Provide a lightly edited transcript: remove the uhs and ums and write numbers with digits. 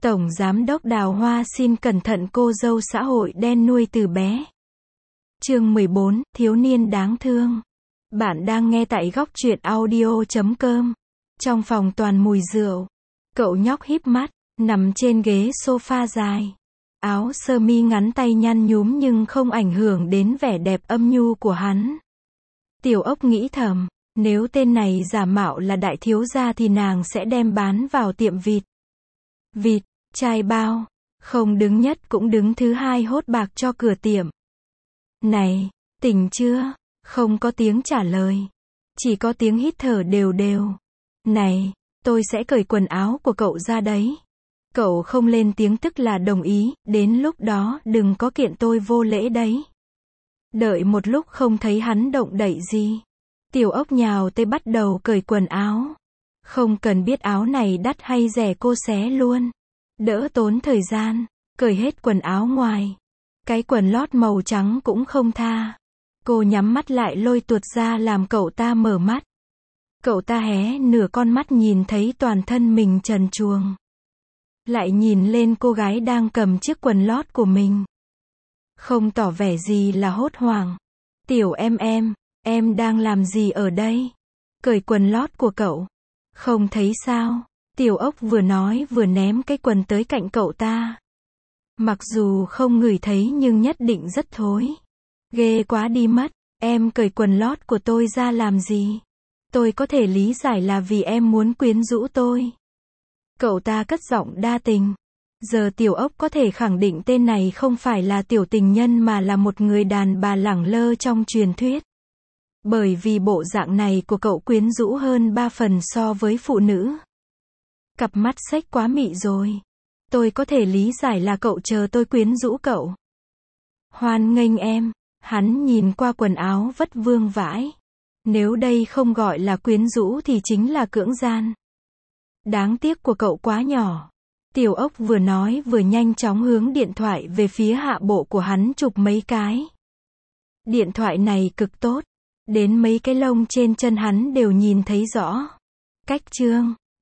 Tổng Giám đốc Đào Hoa xin cẩn thận cô dâu xã hội đen nuôi từ bé. Chương 14, thiếu niên đáng thương. Bạn đang nghe tại góc truyện audio.com. Trong phòng toàn mùi rượu. Cậu nhóc híp mắt, nằm trên ghế sofa dài. Áo sơ mi ngắn tay nhăn nhúm nhưng không ảnh hưởng đến vẻ đẹp âm nhu của hắn. Tiểu Ốc nghĩ thầm, nếu tên này giả mạo là đại thiếu gia thì nàng sẽ đem bán vào tiệm vịt. Vịt, chai bao, không đứng nhất cũng đứng thứ hai hốt bạc cho cửa tiệm. Này, tỉnh chưa? Không có tiếng trả lời. Chỉ có tiếng hít thở đều đều. Này, tôi sẽ cởi quần áo của cậu ra đấy. Cậu không lên tiếng tức là đồng ý, đến lúc đó đừng có kiện tôi vô lễ đấy. Đợi một lúc không thấy hắn động đậy gì. Tiểu Ốc nhào tới bắt đầu cởi quần áo. Không cần biết áo này đắt hay rẻ cô xé luôn. Đỡ tốn thời gian, cởi hết quần áo ngoài. Cái quần lót màu trắng cũng không tha. Cô nhắm mắt lại lôi tuột ra làm cậu ta mở mắt. Cậu ta hé nửa con mắt nhìn thấy toàn thân mình trần truồng. Lại nhìn lên cô gái đang cầm chiếc quần lót của mình. Không tỏ vẻ gì là hốt hoảng. Tiểu em đang làm gì ở đây? Cởi quần lót của cậu. Không thấy sao? Tiểu Ốc vừa nói vừa ném cái quần tới cạnh cậu ta. Mặc dù không ngửi thấy nhưng nhất định rất thối. Ghê quá đi mất, em cởi quần lót của tôi ra làm gì? Tôi có thể lý giải là vì em muốn quyến rũ tôi. Cậu ta cất giọng đa tình. Giờ Tiểu Ốc có thể khẳng định tên này không phải là tiểu tình nhân mà là một người đàn bà lẳng lơ trong truyền thuyết. Bởi vì bộ dạng này của cậu quyến rũ hơn 3 phần so với phụ nữ. Cặp mắt xếch quá mị rồi. Tôi có thể lý giải là cậu chờ tôi quyến rũ cậu. Hoan nghênh em. Hắn nhìn qua quần áo vất vương vãi. Nếu đây không gọi là quyến rũ thì chính là cưỡng gian. Đáng tiếc của cậu quá nhỏ. Tiểu Ốc vừa nói vừa nhanh chóng hướng điện thoại về phía hạ bộ của hắn chụp mấy cái. Điện thoại này cực tốt. Đến mấy cái lông trên chân hắn đều nhìn thấy rõ. Cách trương.